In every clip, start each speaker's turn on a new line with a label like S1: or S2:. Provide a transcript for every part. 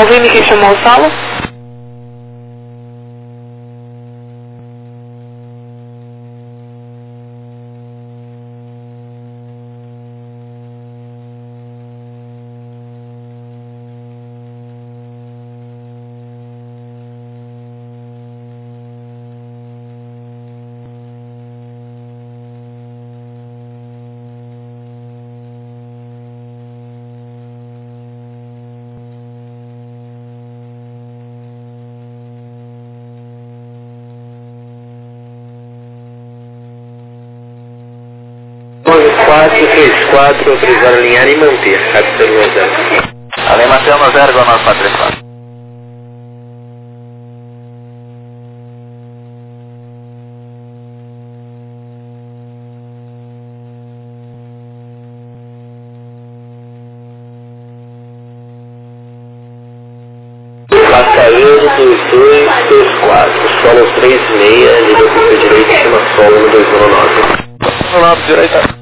S1: Ouvindo quem chamou o Saulo?
S2: Quatro, autorizar alinhar e manter. Rápido 0.
S3: Além manter no 0 igual 9434.
S2: Passageiro 2224, solo 36, nível pista direito, cima solo no 219.
S3: Olá, direita.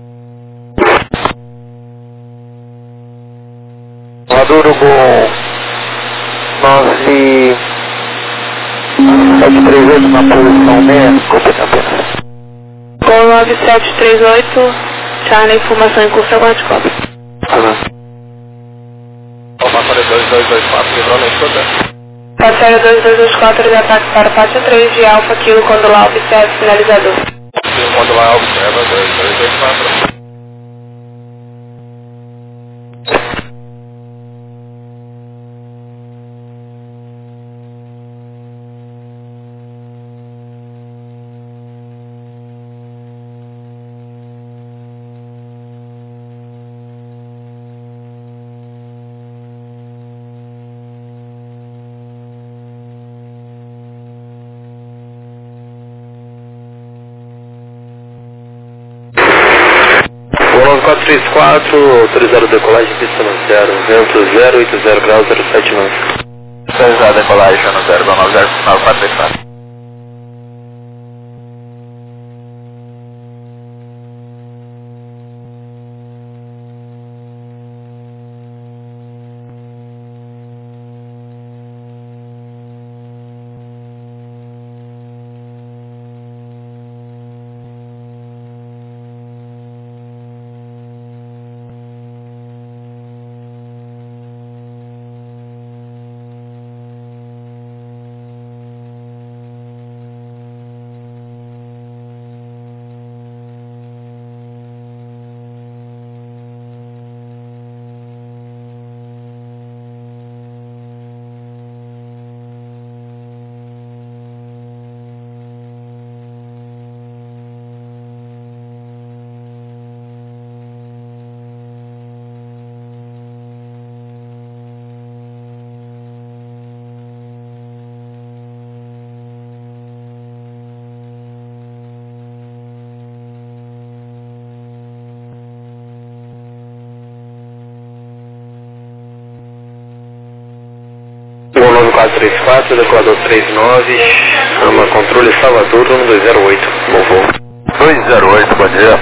S3: Maduro com 9738 na posição 6, completamente apenas.
S1: Com 9738, Charlie, informação em curso, aguarde cobra.
S3: Passageiro 2224, quebrou na escuta.
S1: Passageiro 2224 de ataque para Pátio 3 de Alfa Kilo, Condolar, observe sinalizador.
S3: Condolar, observa 2224.
S2: Volante 434, autorizar a decolagem, pista no 0, vento 080 graus, 07 nós.
S3: Autorizar a decolagem no 0, 9434.
S2: Gol 9434, decolador 39, chama controle Salvador 1208, bom voo.
S3: 208, bom dia.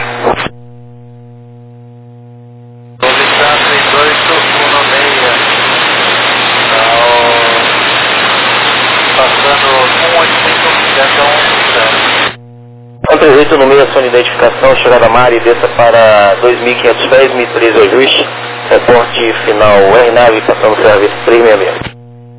S2: 38 no meio, sua identificação, chegada Mari, desça para 2.500 pés, 1.013 ajuste, reporte final R-Nave, passando serviço 366.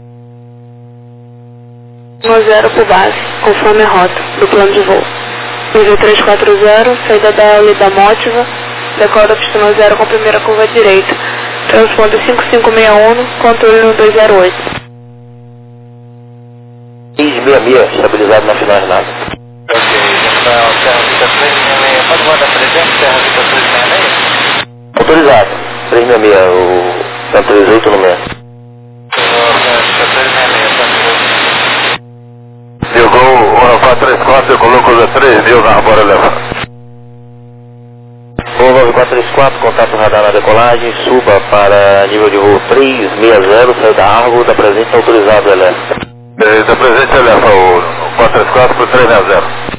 S1: 10 por base, conforme a rota do plano de voo. Nível 340, saída da aula da Mótiva, decola pistão 0 com primeira curva direita. Transponder 5561, controle no 208.
S2: 666, estabilizado na final R-Nave.
S3: Ok, Serra Vita 366, pode guardar presente, Serra Vita 366?
S2: Autorizado, 366, o 138 no meio.
S3: Serra Vita 366, 138.
S4: Eu vou 434, eu coloco os 3 mil na bora levar.
S2: Voo 9434, contato radar na decolagem, suba para nível de voo 360, saiu da Argo, da presente autorizado, elétrica.
S4: Da presente eleva o 434 por 360.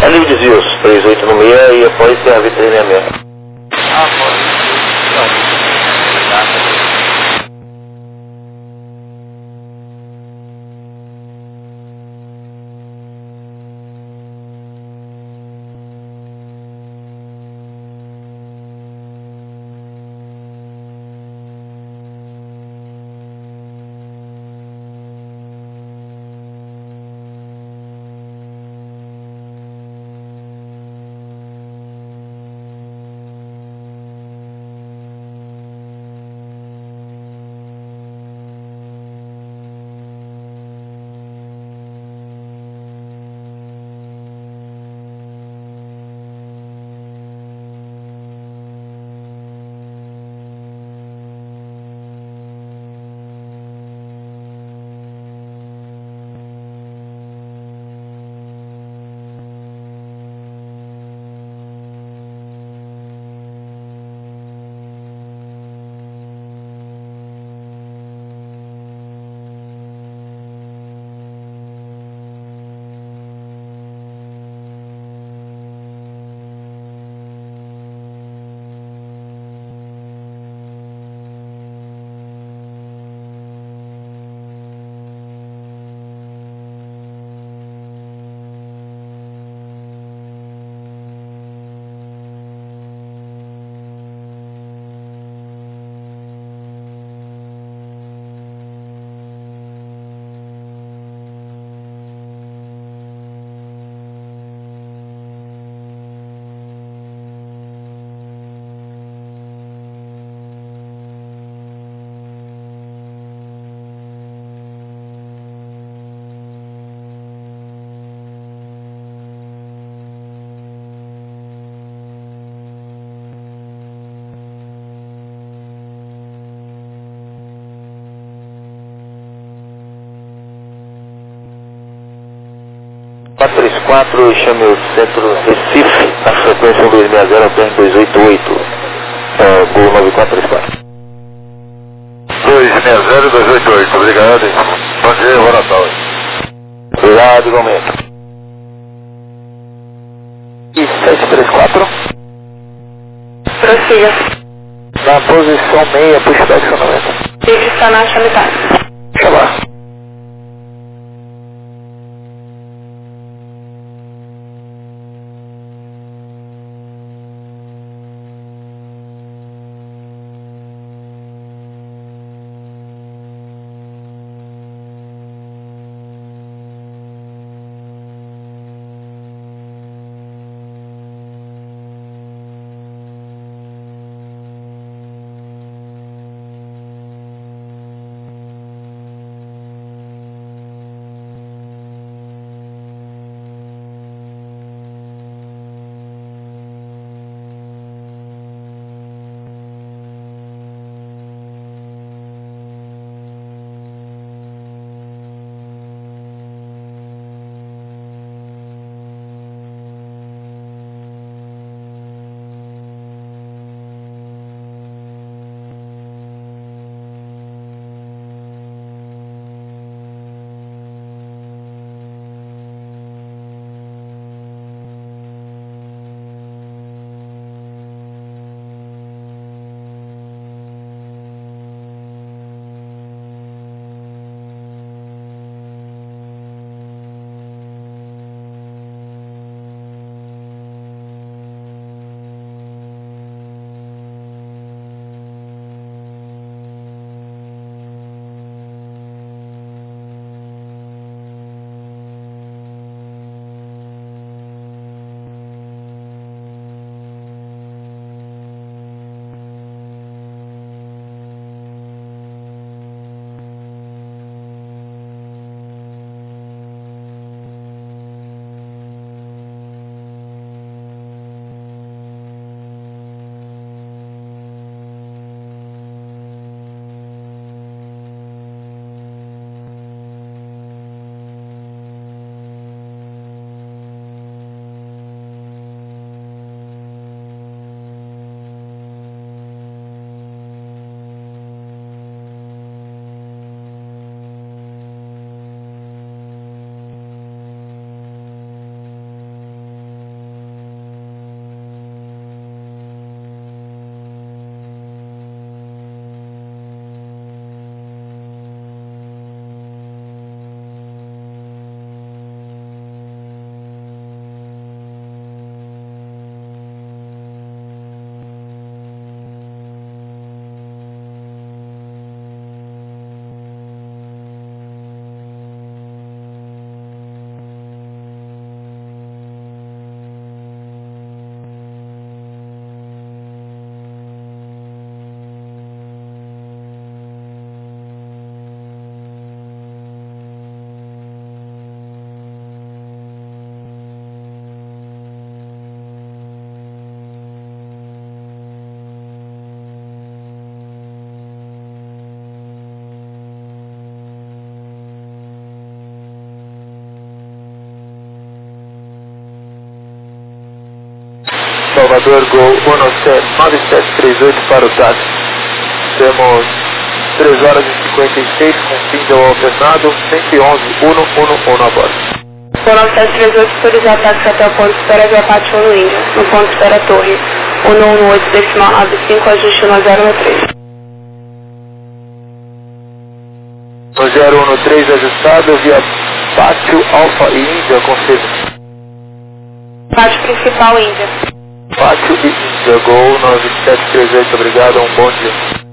S2: É livre desvios, 3896 e após CRV 366.
S3: Ah, pode.
S2: quatro, chame o centro Recife, na frequência 260 até 288, Gol 9434.
S4: 260 288, obrigado. Bom dia, bom Natal.
S2: Obrigado, igualmente. E 734.
S1: Prossiga.
S2: Na posição meia, pushback sonamento.
S1: Ele está na chamitada.
S2: Chamar.
S5: Salvador, Gol 9738 para o táxi. Temos 3 horas e 56 com fim de alternado, 111 a bordo.
S1: Voo 9738 autorizar táxi até o ponto de espera de Apache no Índia, no ponto de espera Torre 1118.95, ajuste 1013.
S5: No 013 ajustado, via Pátio Alfa e Índia, confirme.
S1: Pátio principal Índia.
S5: Pátio e Índia, Gol 9738, obrigado, um bom dia.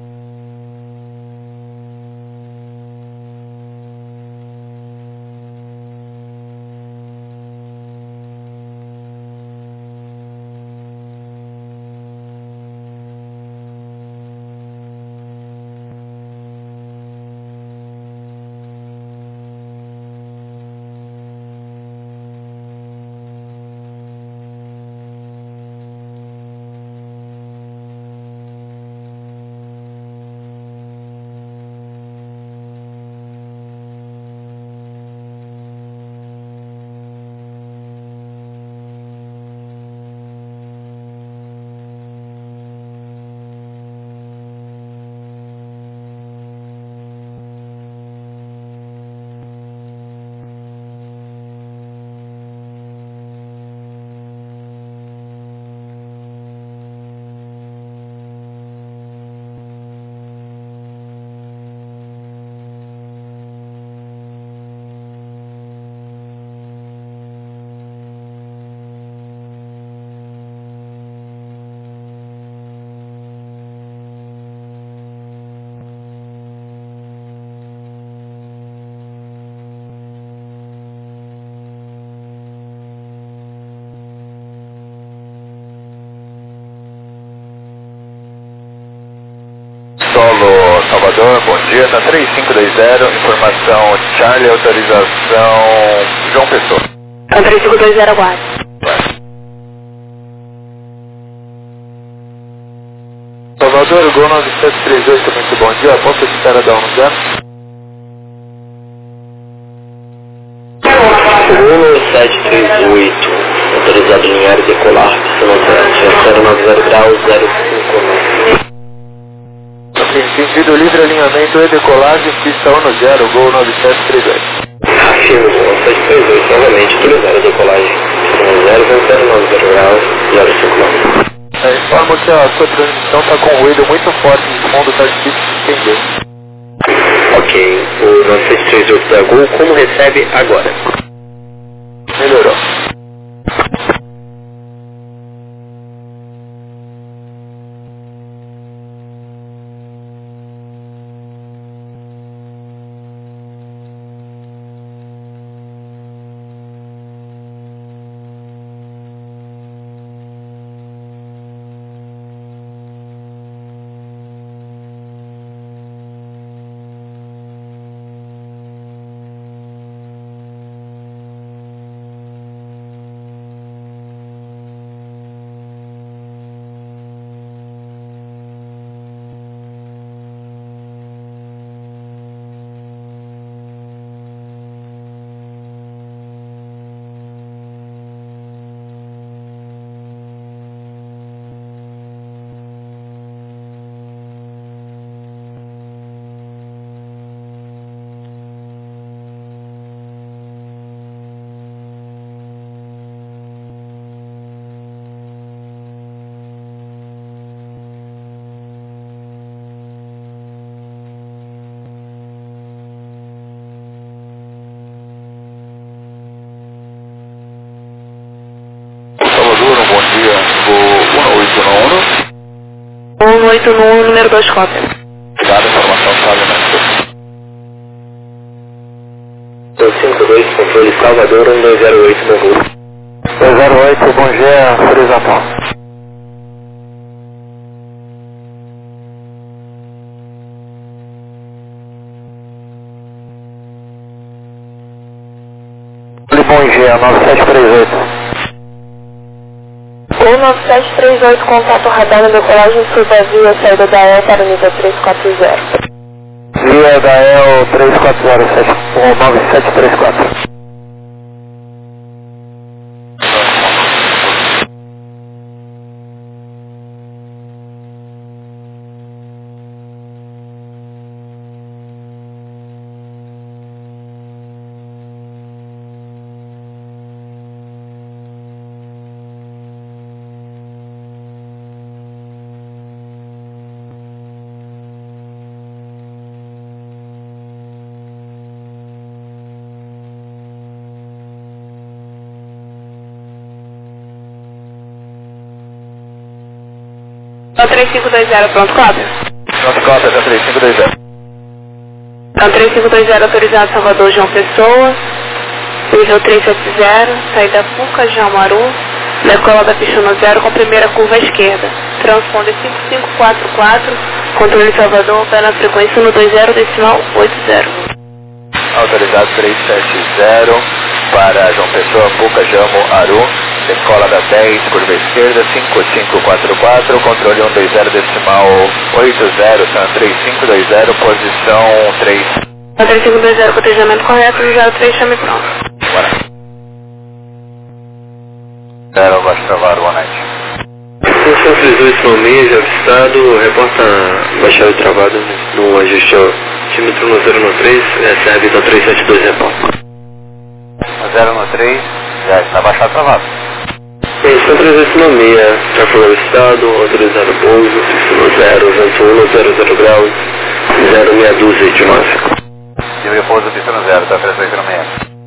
S5: Solo Salvador, bom dia, na 3520, informação Charlie, autorização João Pessoa.
S1: 3520 aguarde.
S5: Salvador, Gol 9738, muito bom dia, ponto de espera da 10.
S2: Gol 738, autorizado em área decolar, pistão 090 graus, 059.
S5: Sentido livre alinhamento e decolagem, pista 10, Gol 9738.
S2: Afirmo, Gol 738, novamente, autorizado a decolagem, pistão 090 graus, 059.
S5: Informo que a sua transmissão está com ruído muito forte, no fundo está difícil de entender.
S2: Ok, o 9738 da Gol, como recebe agora?
S5: Melhorou.
S1: Gol 181, número 2, cópia.
S5: Obrigado, informação chave mestre.
S2: 252, controle Salvador, 1208 no Gol.
S5: 208, bom dia, Frisapão. Bom dia, 9738.
S1: Gol 9738, contato radar na decolagem Surbavia, saída da EL para o nível 340.
S5: Via da EL 340, 9734.
S1: Então 3520, pronto, cópia.
S5: Pronto, cópia da 3520.
S1: Então 3520 autorizado Salvador João Pessoa, nível 370, saída Puca, Jamaru, decola da Pichuna 0 com primeira curva à esquerda. Transponder 5544, controle Salvador, pé na frequência 120,80.
S5: Autorizado 370 para João Pessoa, Puca, Jamo, Aru, decola da 10, curva esquerda, 5544, controle 120,80, San 3520, posição 3.
S1: 3520, cotejamento correto, 03, chame pronto.
S5: Bora. 0, baixo travado, boa noite.
S2: Função 38 no mês, avistado, reporta baixado travado no ajuste altímetro no 013, recebe da 372 reporta.
S5: No 013, já está baixado travado.
S2: Função 38 no meia, tráfego avistado, autorizado pouso, no 0, vento 1, 00 graus, 0,6 de máximo.
S5: E o repouso pista no 0, tá 38 no 6.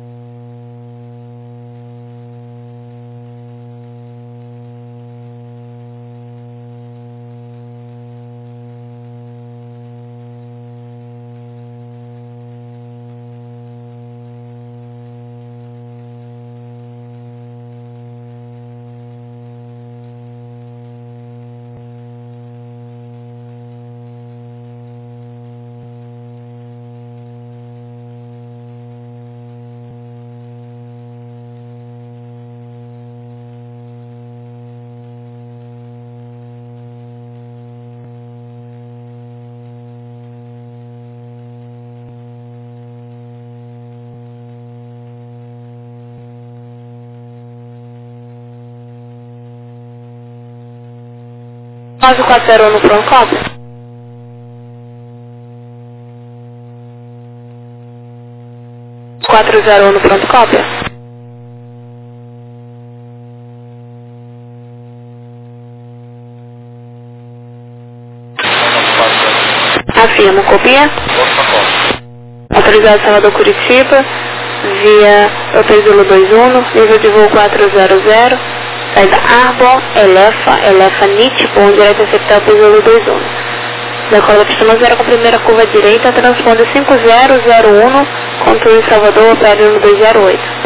S1: Nós o 40 no pronto, cópia. O 40 no pronto, cópia. Afirmo, copia. Autorizado Salvador Curitiba, via Opezilo 21, nível de voo 400, saída Arbor, Elefa, NIT, bom direto a sector Opezilo 21. Decola Pistona 0 com primeira curva direita, transponder 5001, controle Salvador, opera no 208.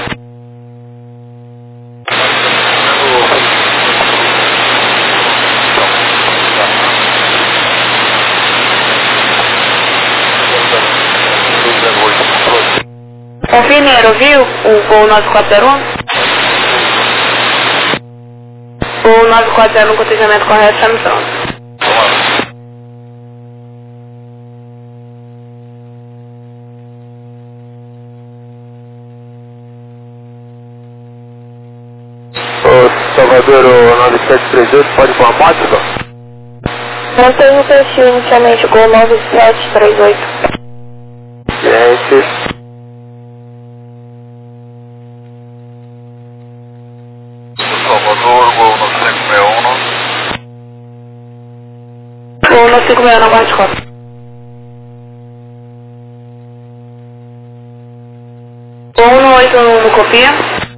S1: Confirme, viu? O voo 9401? O 940 no cotejamento correto, chame pronto.
S5: Ô Salvador, o 9738, pode pôr a moto?
S1: Mantenha o perfil inicialmente com o 9738.
S5: Gente. Salvador, voo no 561.
S1: Voo no 561 na guarda de costa. Voo no 81 no copia.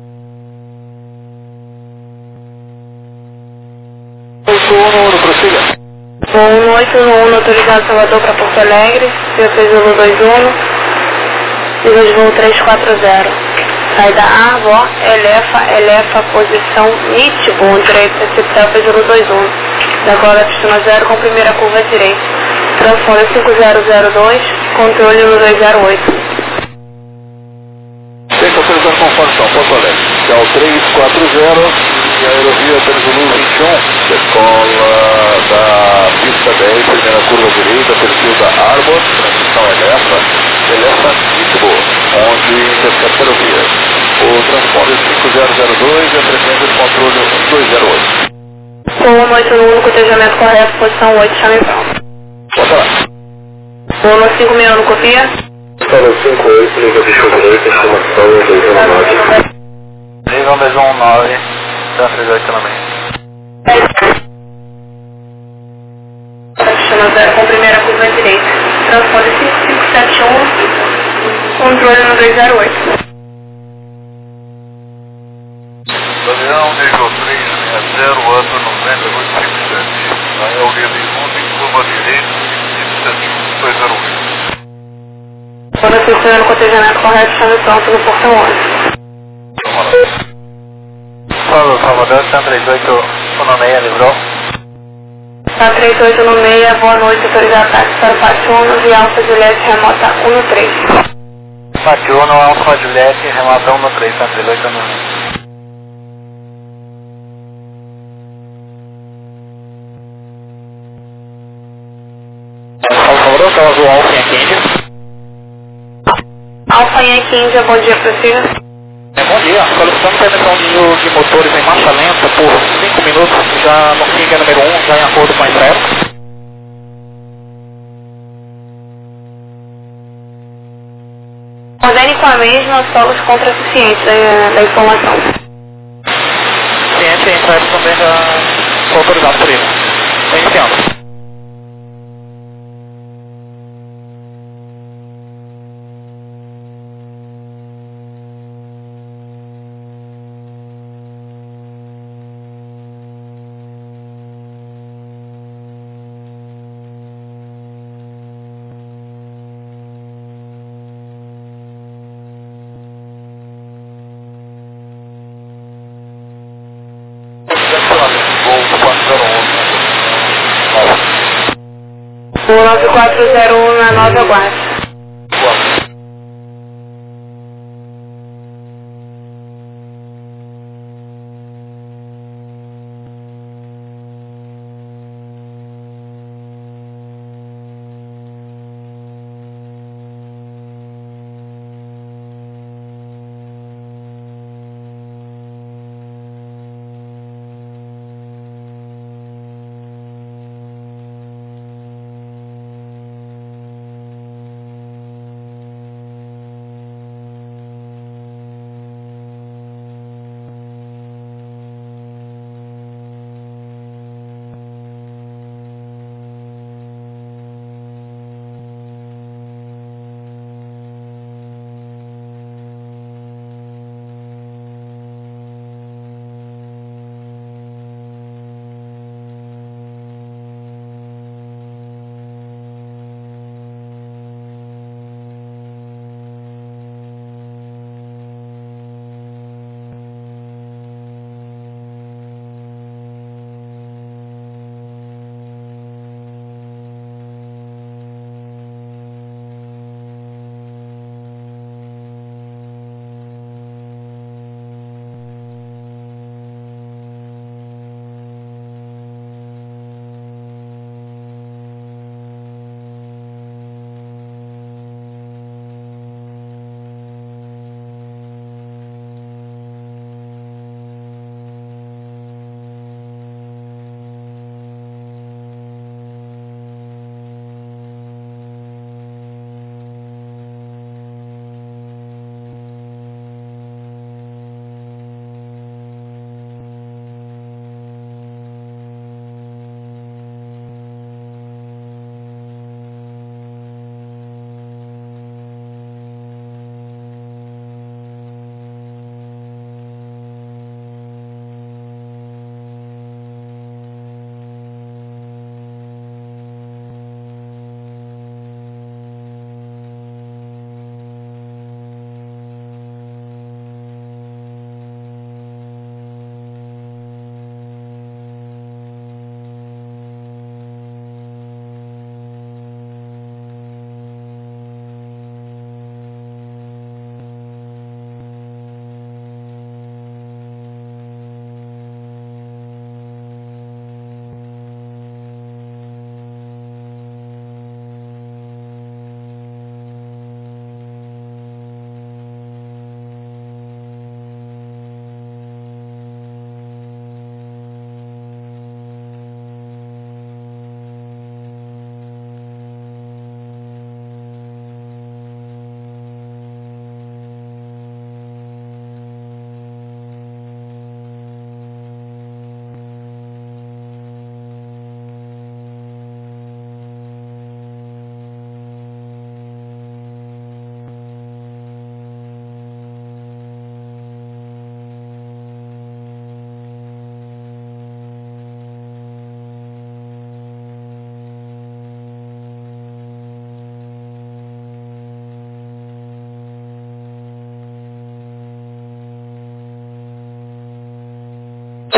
S5: Voo no prossiga.
S1: Voo no 81 autorizado Salvador para Porto Alegre, Opezilo 21, nível de voo 340. Saída Arbor, Elefa, posição NIT, bom direito, recepção Opezilo 21. Decola Pistona 0 com primeira curva direita. Transponder 5002, controle no 208.
S5: Tem que autorizar conformação, Porto Alegre. Que é o 340 e a aerovia Opezilo 21. Decola da pista 10, primeira curva direita, perfil da Arbor, transição Elefa, NIT, onde intercepta a aerovia. O transponder 5002 e a frequência de controle 208.
S1: Voo no 81 no cotejamento correto, posição 8, chame pronto.
S5: Bota lá.
S1: Voo no 561 no copia.
S2: Para 58, nível de chocolate, estimação 219.
S5: Nível 219, da 38 na meia.
S1: Pistona 0 com primeira curva direita. Transponder 5571, controle no 208.
S5: Avião nível 360, ano 90, 857.
S1: confirmando o congestionamento correto, chame pronto no portão 11.
S3: Salvador, 138 livrou.
S1: Tá 3816, boa noite, autorizado táxi para o Pátio 1 e Alfa Juliette remota 13.
S3: Pátio 1, Alfa Juliette, remota 13, 13816. Salvador, São Azul, Alfa Yankee India.
S1: Alfa Yankee India, bom dia para o senhor.
S3: Bom dia, solicitando permissão de uso de motores em marcha lenta por 5 minutos, já no FING número 1, já em acordo com a entrega.
S1: Ordene com a mesma, só os contrasuficientes da informação.
S3: Ciente e entrega também já foi autorizado por ele. Iniciando.
S1: O 9401 na Nova Guarda.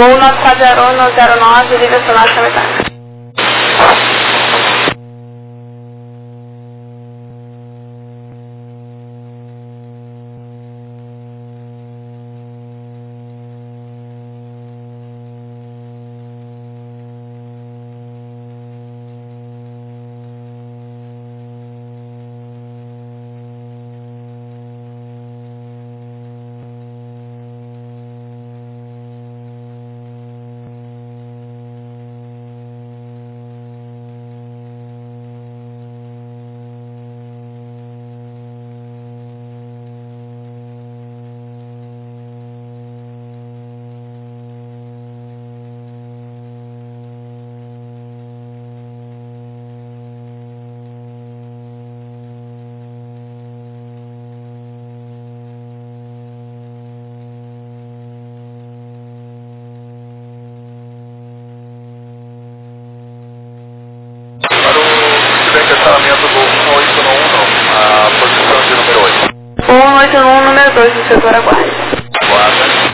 S1: Gol 940-09, direcional Chametá.
S5: Estacionamento do 1891, a posição de número 8.
S1: 181, número 2, do setor aguarde.
S5: Aguarda.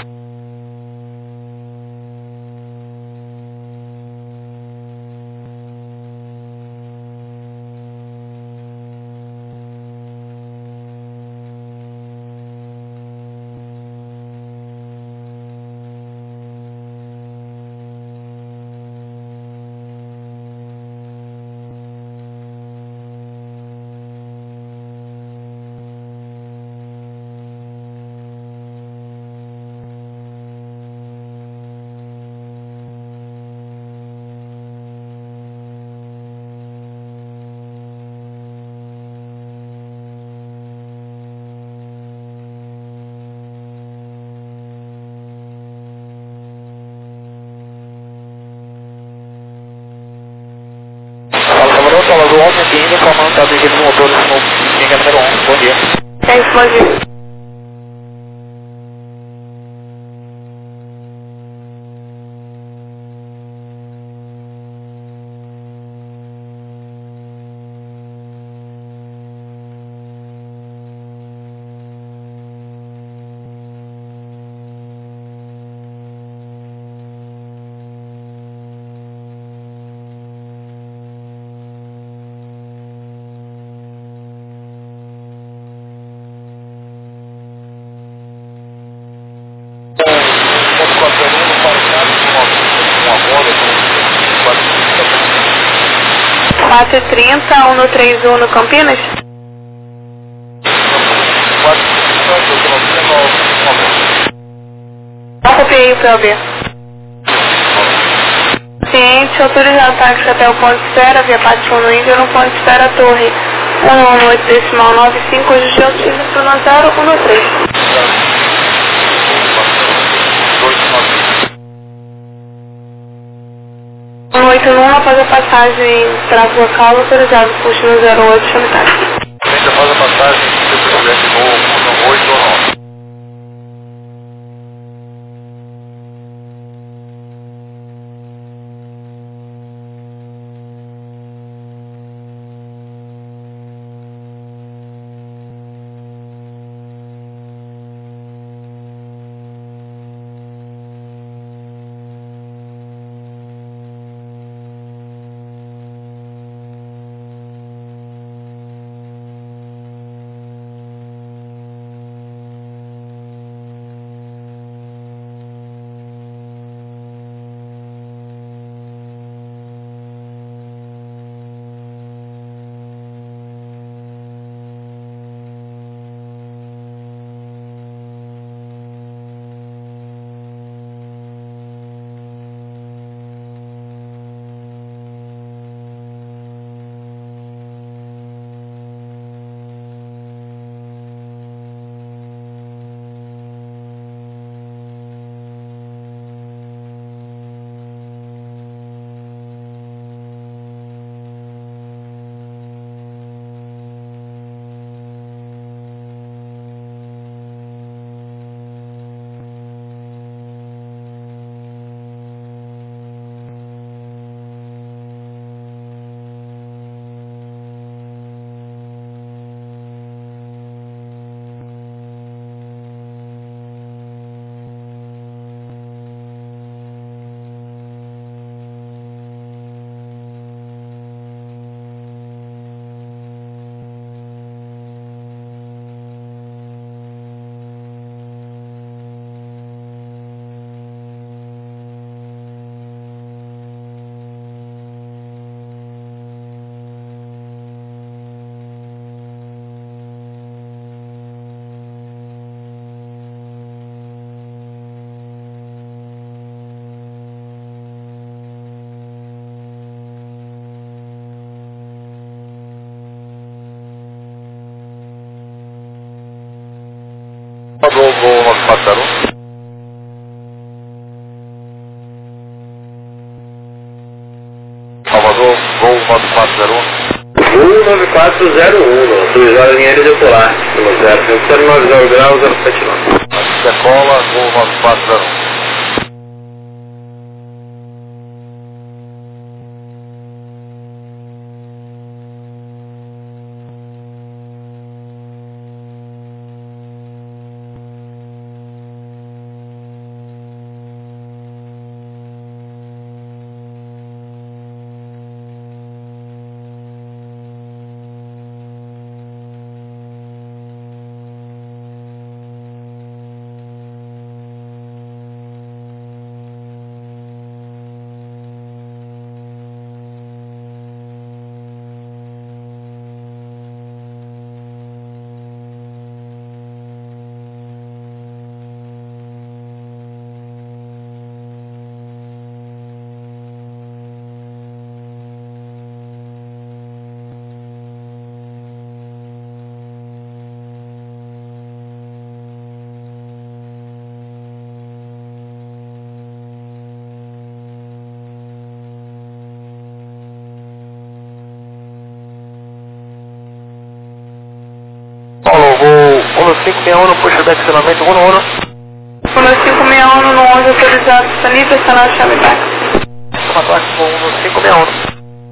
S3: Salvador 11, Pinga, informando que a dirigida dos motores no Pinga número 11. Bom dia.
S1: É isso, bom dia.
S5: Uma
S1: 4h30, 131 no Campinas?
S5: 4
S1: Não copiei o PLB. Ciente, autorizado táxi até o ponto de espera, via Pátio no Índio, no ponto de espera Torre 118,95, hoje eu tive pro 013. 181 após a passagem tráfego local, autorizado puxo no 08, chame táxi.
S5: Ainda faz a passagem se o presidente no 8 ou 9. Gol 9401. Salvador, Gol 9401.
S2: Gol 9401, autorizado a linha aérea decolar, 090 graus, 079.
S5: Decola, Gol 9401.
S2: Paulo, Gol 1561, pushback acionamento 1-1.
S1: 1561 no 11 autorizado, Sanita, estacionar chave back.
S2: Ataque com 1561.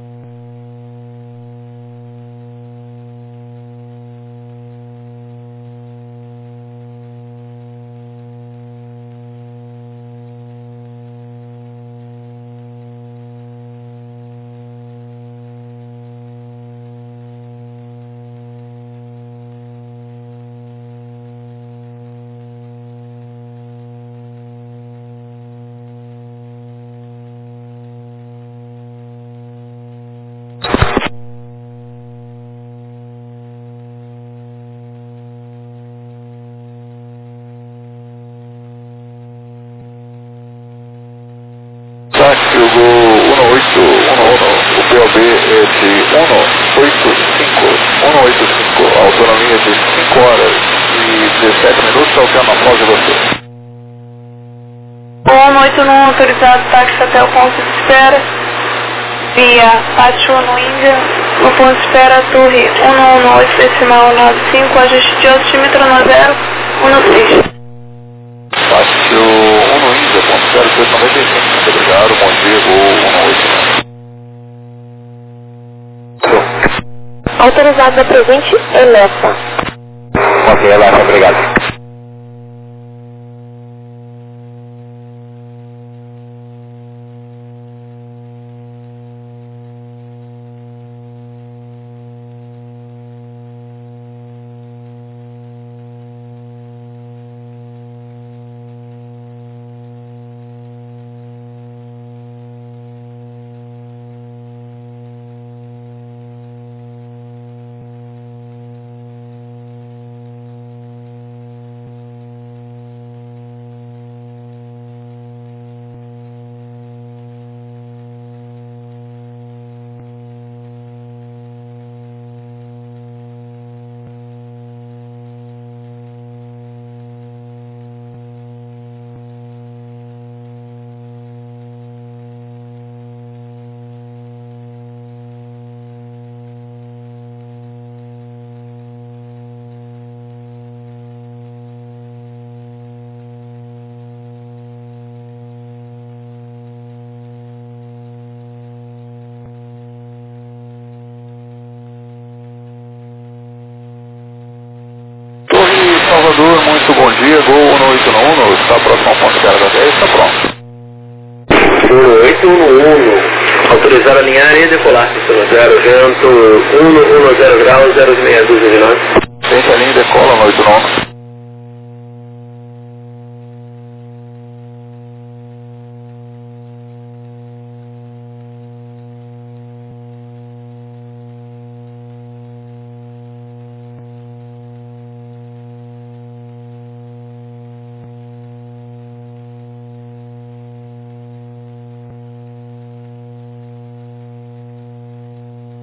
S5: Táxi, o Gol 1811, o POB é de 185, autonomia de 5 horas e 17 minutos, ao que após de você.
S1: 181 autorizado, táxi até o ponto de espera, via Pátio no Índia, no ponto de espera, torre 118 decimal 95, ajuste de altímetro 9016.
S5: Táxi 1 no Índia, ponto 0895, muito obrigado, bom dia, Gol 181.
S6: Autorizado da presente, Elessa.
S2: Ok, Elessa, obrigado.
S5: Salvador, muito bom dia, Gol 181, está próximo ao ponto de carga 10, está pronto.
S2: 1811, autorizado a linha aérea e decolar, 0, vento 110 graus, 06229.
S5: Tente a linha e decola no 89.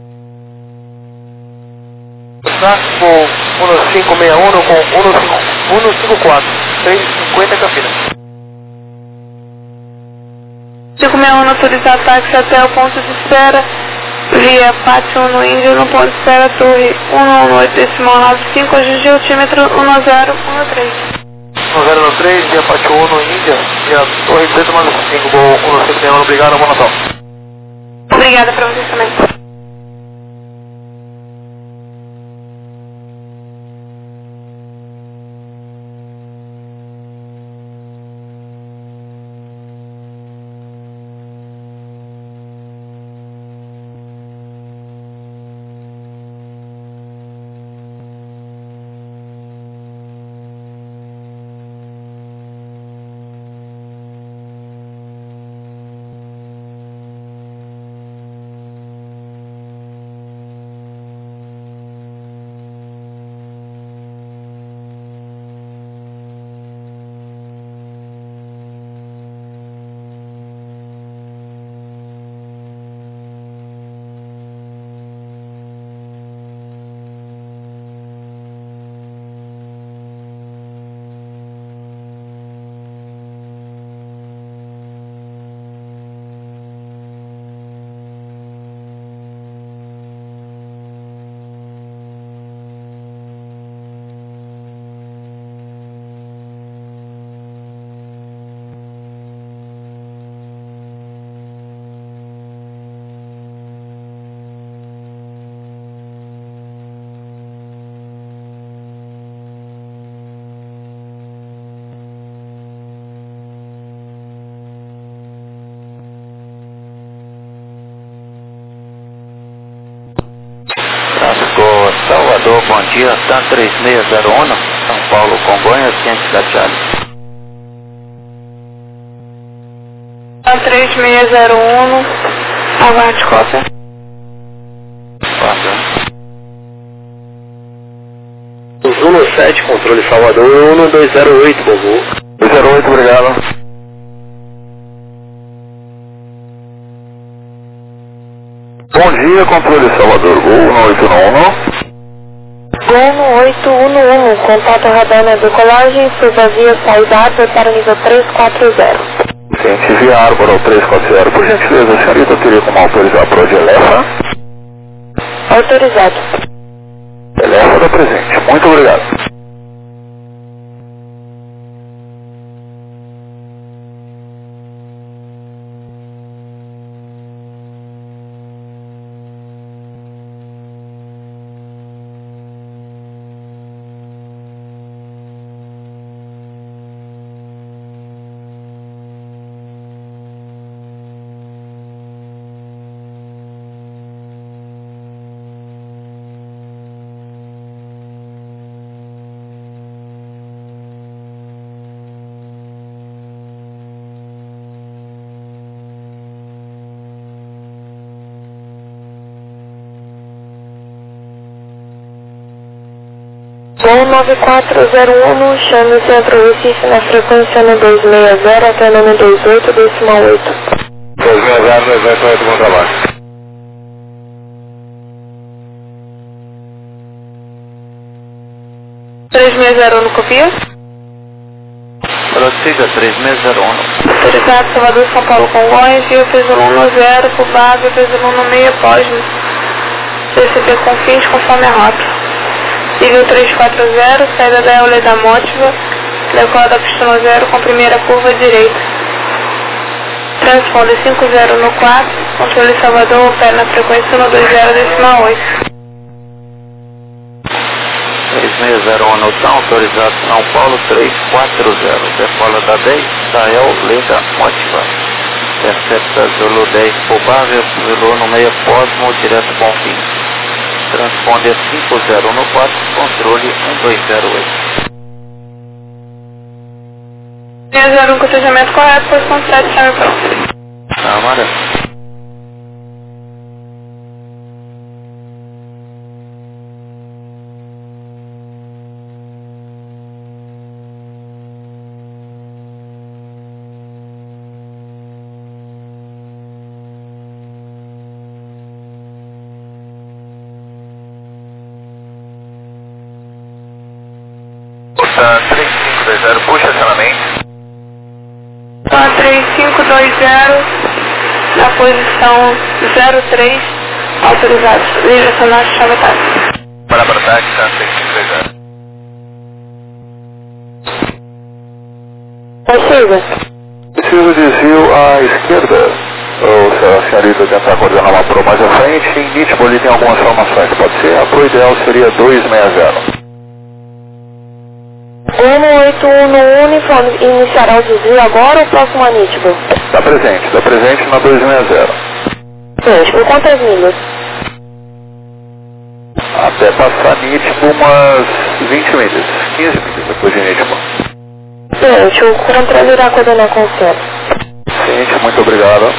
S2: Com 1561 com
S3: 154, 650 Campinas.
S1: 561 autorizado táxi até o ponto de espera. Via Pátio no Índio, no ponto de espera, Torre 118,95, ajuste altímetro 1013.
S3: 1013, via Pátio no Índia, via Torre 195, voo 151, obrigado, boa Natal.
S1: Obrigada para vocês também.
S2: Salvador, bom dia, TAM 3601, São Paulo, Congonhas, Ciência da Charlie.
S1: TAM 3601, aguarde cópia.
S2: Zulu 7, controle Salvador, 1208, bom voo. 208, obrigado. Bom dia, controle Salvador, voo 1811.
S6: Voo 811, contato radar na decolagem, suba via saída para o nível 340.
S2: Ciente via Arbor ao 340. Por gentileza, a senhorita teria como autorizar para o de Elefa?
S6: Autorizado.
S2: Elefa da presente. Muito obrigado.
S6: Voo 9401, chame o Centro Recife na frequência no 260 até nome 28, decimal 8.
S2: 260, 208, bom trabalho.
S1: no copia.
S2: Prossiga, 3601.
S1: Autorizado Salvador, São Paulo, Congonhas, Rio Peso 10, Cubável, Peso 16, Posme. PCP com fins conforme a rota. Nível 340, saída da Eule da Mótiva, decola da pista 0 com primeira curva direita. Transponder 50 no 4, controle Salvador, opera na frequência no 20 decimal 8.
S2: 3601 no TAM, autorizado São Paulo 340, decola da 10, Sael, Lega, Mótiva. Intercepta Zulu 10, Cubável, Zulu no meio, Posmo, direto com fim. Transponder 50 no 4, controle 1208.
S1: 601 com atendimento correto, posição 7, chame pronto.
S2: Câmara.
S4: TAM
S5: 4520, puxa acionamento.
S1: 43520, na posição 03, autorizados. Direcionar chave táxi.
S5: Para táxi, 4520. Preciso desvio à esquerda. Ou se a senhorita tentar coordenar uma pro mais à frente, em Nitmo ali tem algumas formações. Pode ser? A pro ideal seria 260.
S6: Gomo 81 no uniforme, iniciará o desvio agora ou próximo a Nitmo?
S5: Está presente na 260.
S6: Gente, por quantas milhas?
S5: Até passar Nitmo umas 20 milhas, 15 milhas depois de Nitmo.
S6: Gente, o controle irá coordenar com o senhor.
S5: Gente, muito obrigado.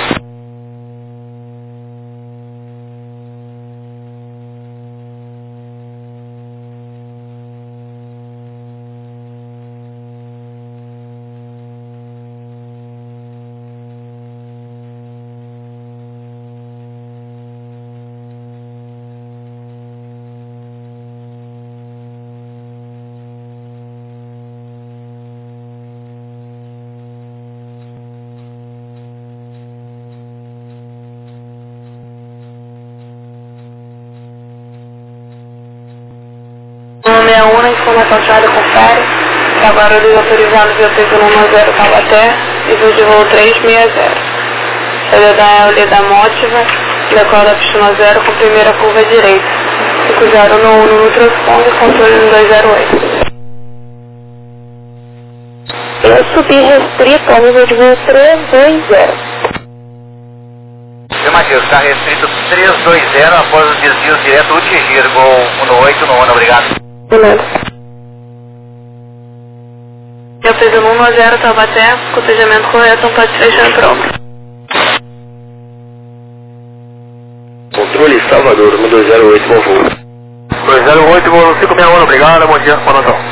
S1: No 61, na informação chave confere. Agora eles autorizados via P110 Taubaté e voo de voo 360. Saída da Eule da Mótiva, decora a pista 0 com primeira curva direita. 50 no transponder, controle no 208.
S6: Eu subi restrito ao nível de voo 320.
S2: Matheus, está restrito 320 após o desvio direto Utigir, gol 18 no ONU, obrigado.
S6: De nada.
S1: Eu fiz o 110 Taubaté, cotejamento correto, não pode fechar em prova.
S5: Controle Salvador, 208, bom voo. 208, voo 561, obrigado, bom dia, boa noite.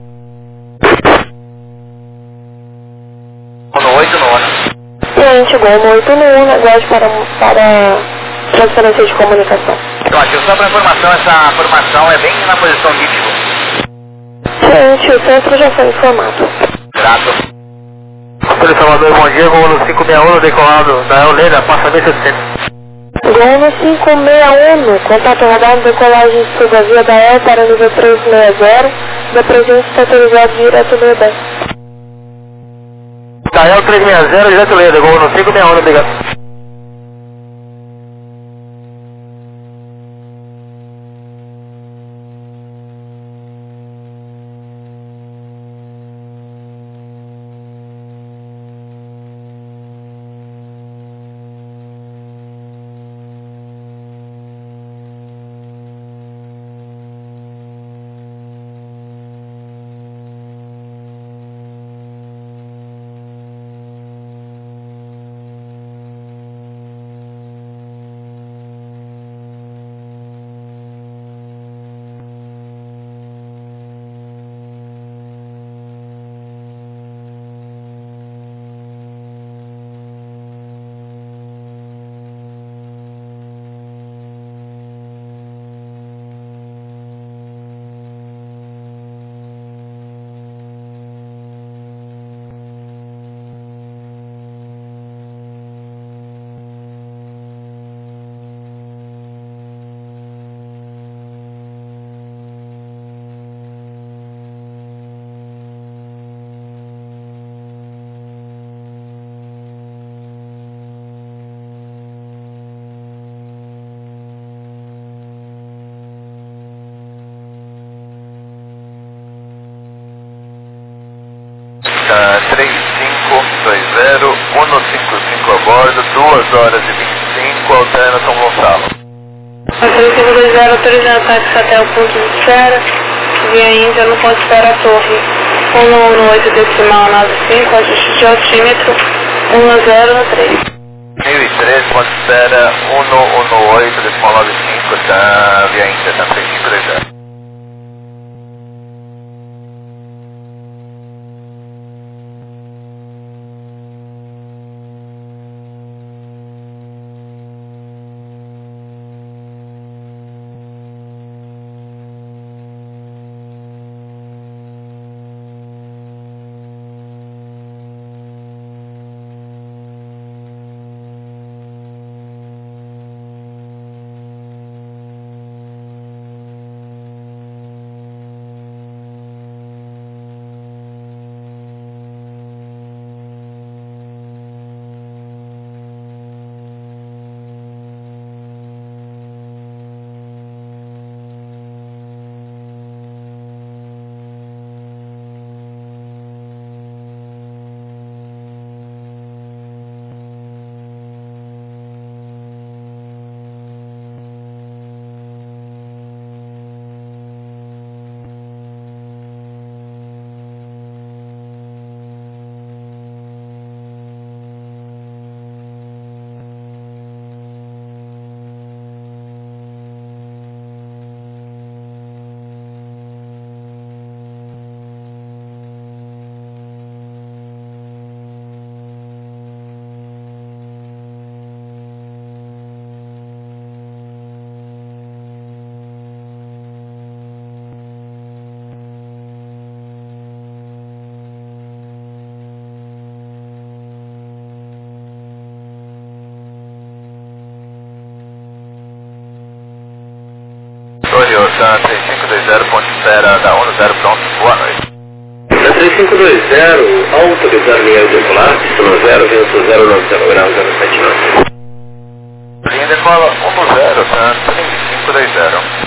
S2: 18 no ONU.
S6: Gente, Gomo 81, aguarde para transferência de comunicação.
S2: Matheus, só para informação, essa formação é bem na posição nítido.
S6: Gente, o centro já foi informado.
S2: Grato.
S5: Controle Salvador, bom dia, voo 561, decolado da Eulena, passa 1700.
S6: Gomo 561, contato radar, decolagem sul da via da El para nível 360, da presença está autorizado direto do EBEM.
S5: Dael 360, direto Leda, gol no 561, obrigado. Delta 3520, 155 a bordo, 2 horas e 25, alterna São Gonçalo.
S1: 3520 autorizado táxi até o ponto de espera, via Índia no ponto de espera a torre 118 decimal 95, ajuste de altímetro 1093.
S5: 1003, ponto de espera 118, decimal 95, tá via Índia, tá 3520.
S4: 3520, ponte espera da 10 pronto, boa noite.
S7: Na 3520, autorizar linha decolar, pistão 0, vento 090 graus, 079.
S4: Linha decola 10, tá? 3520.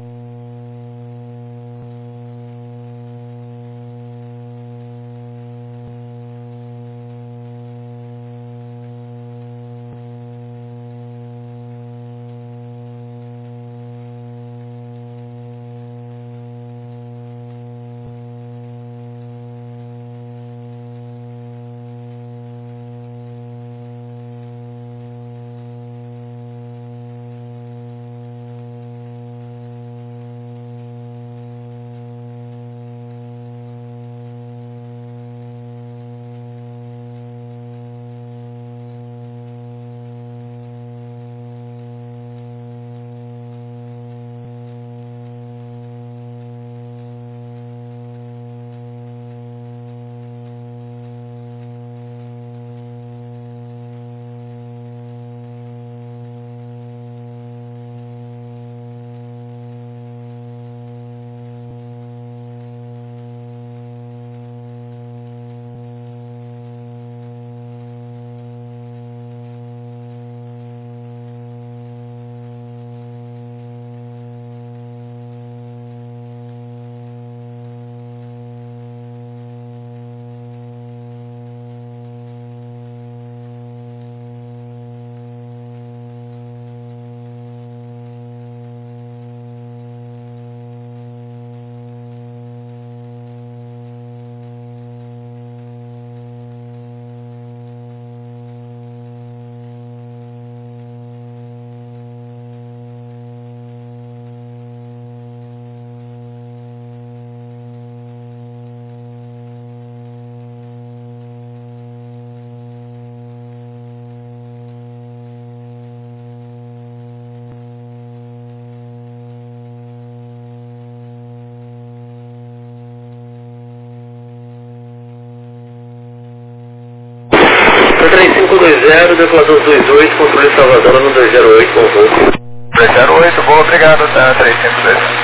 S7: Na 3520, decolador 28, controle Salvador no 208, com voo.
S4: 208, boa, obrigado, tá? 3520.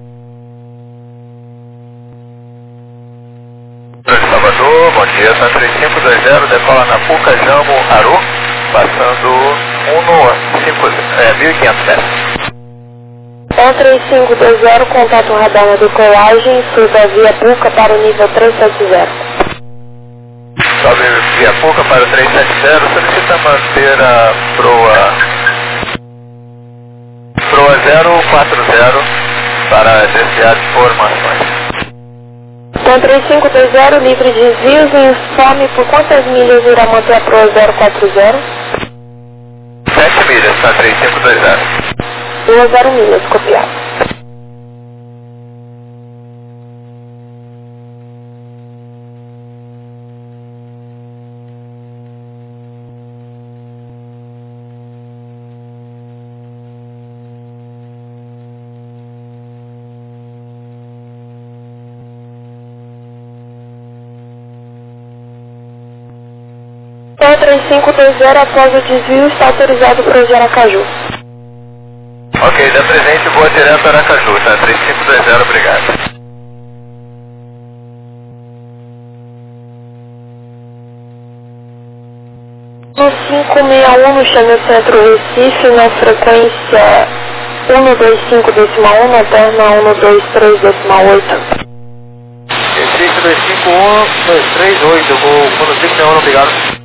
S4: Salvador, bom dia, tá? 3520, decola na Puca Jambo Aru, passando 1.1500 metros.
S6: 3520, contato radar na decolagem, suba via Puca para o nível 370.
S4: Sobe via Puca para o 370, solicita manter a proa 040 para desviar informações.
S6: Então 3520, livre de desvios, informe por quantas milhas irá manter a proa 040?
S4: 7 milhas, tá? 3520.
S6: 20 milhas, copiado. Então 3520, após o desvio, está autorizado para o Aracaju.
S4: Ok, dá presente, voa direto a Aracaju, tá? 3520, obrigado.
S6: No 561, no chame Centro Recife, na frequência 125.1, na terna 123.8.
S3: Recife 251, 238, vou conduzir com obrigado.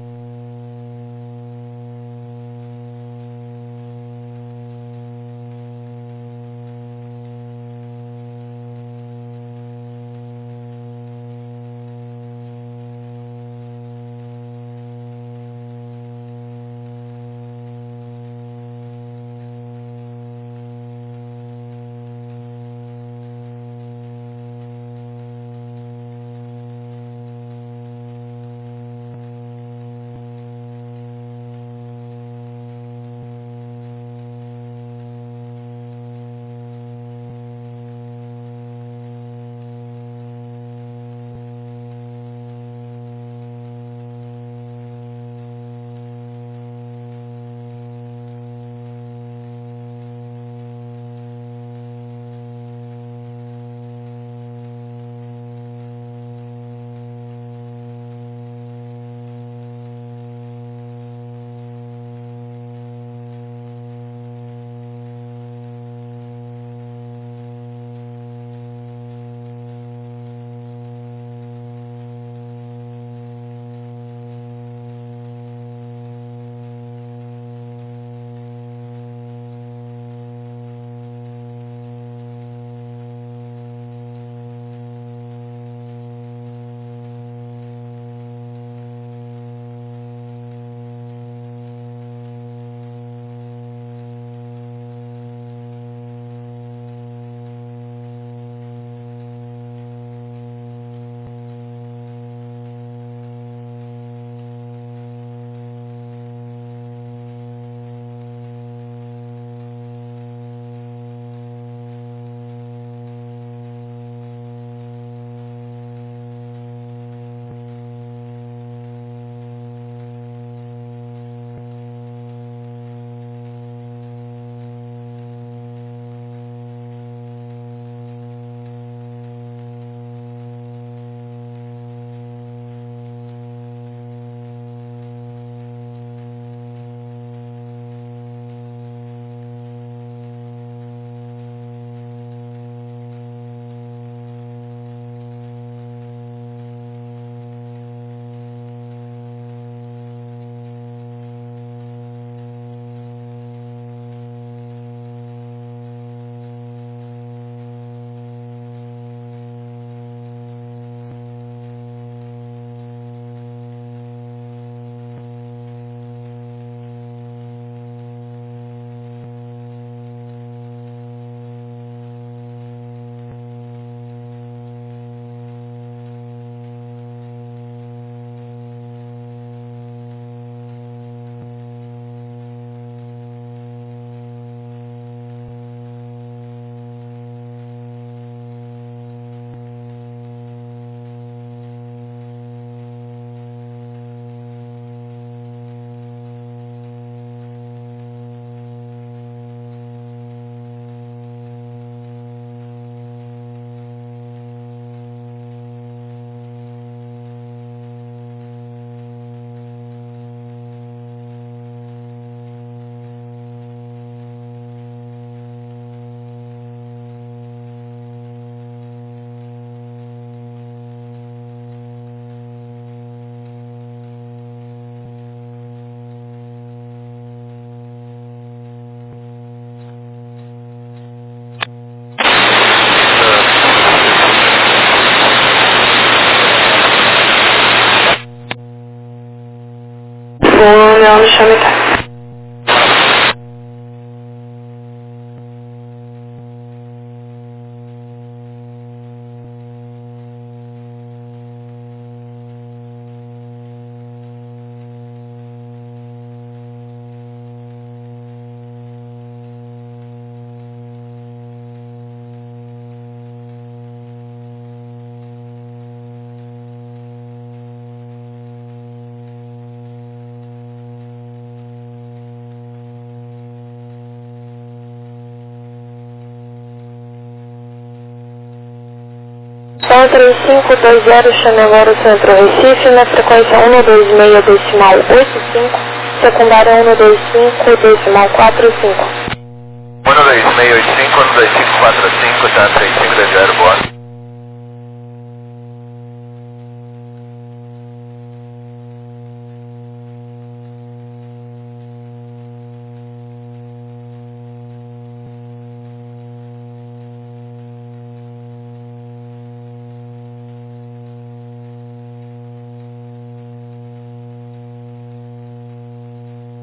S1: chame táxi.
S6: Som 3520, chame agora o Centro Recife, na frequência 126.85, secundária 125.45.
S4: 12685, 12545, tá 3520, boa.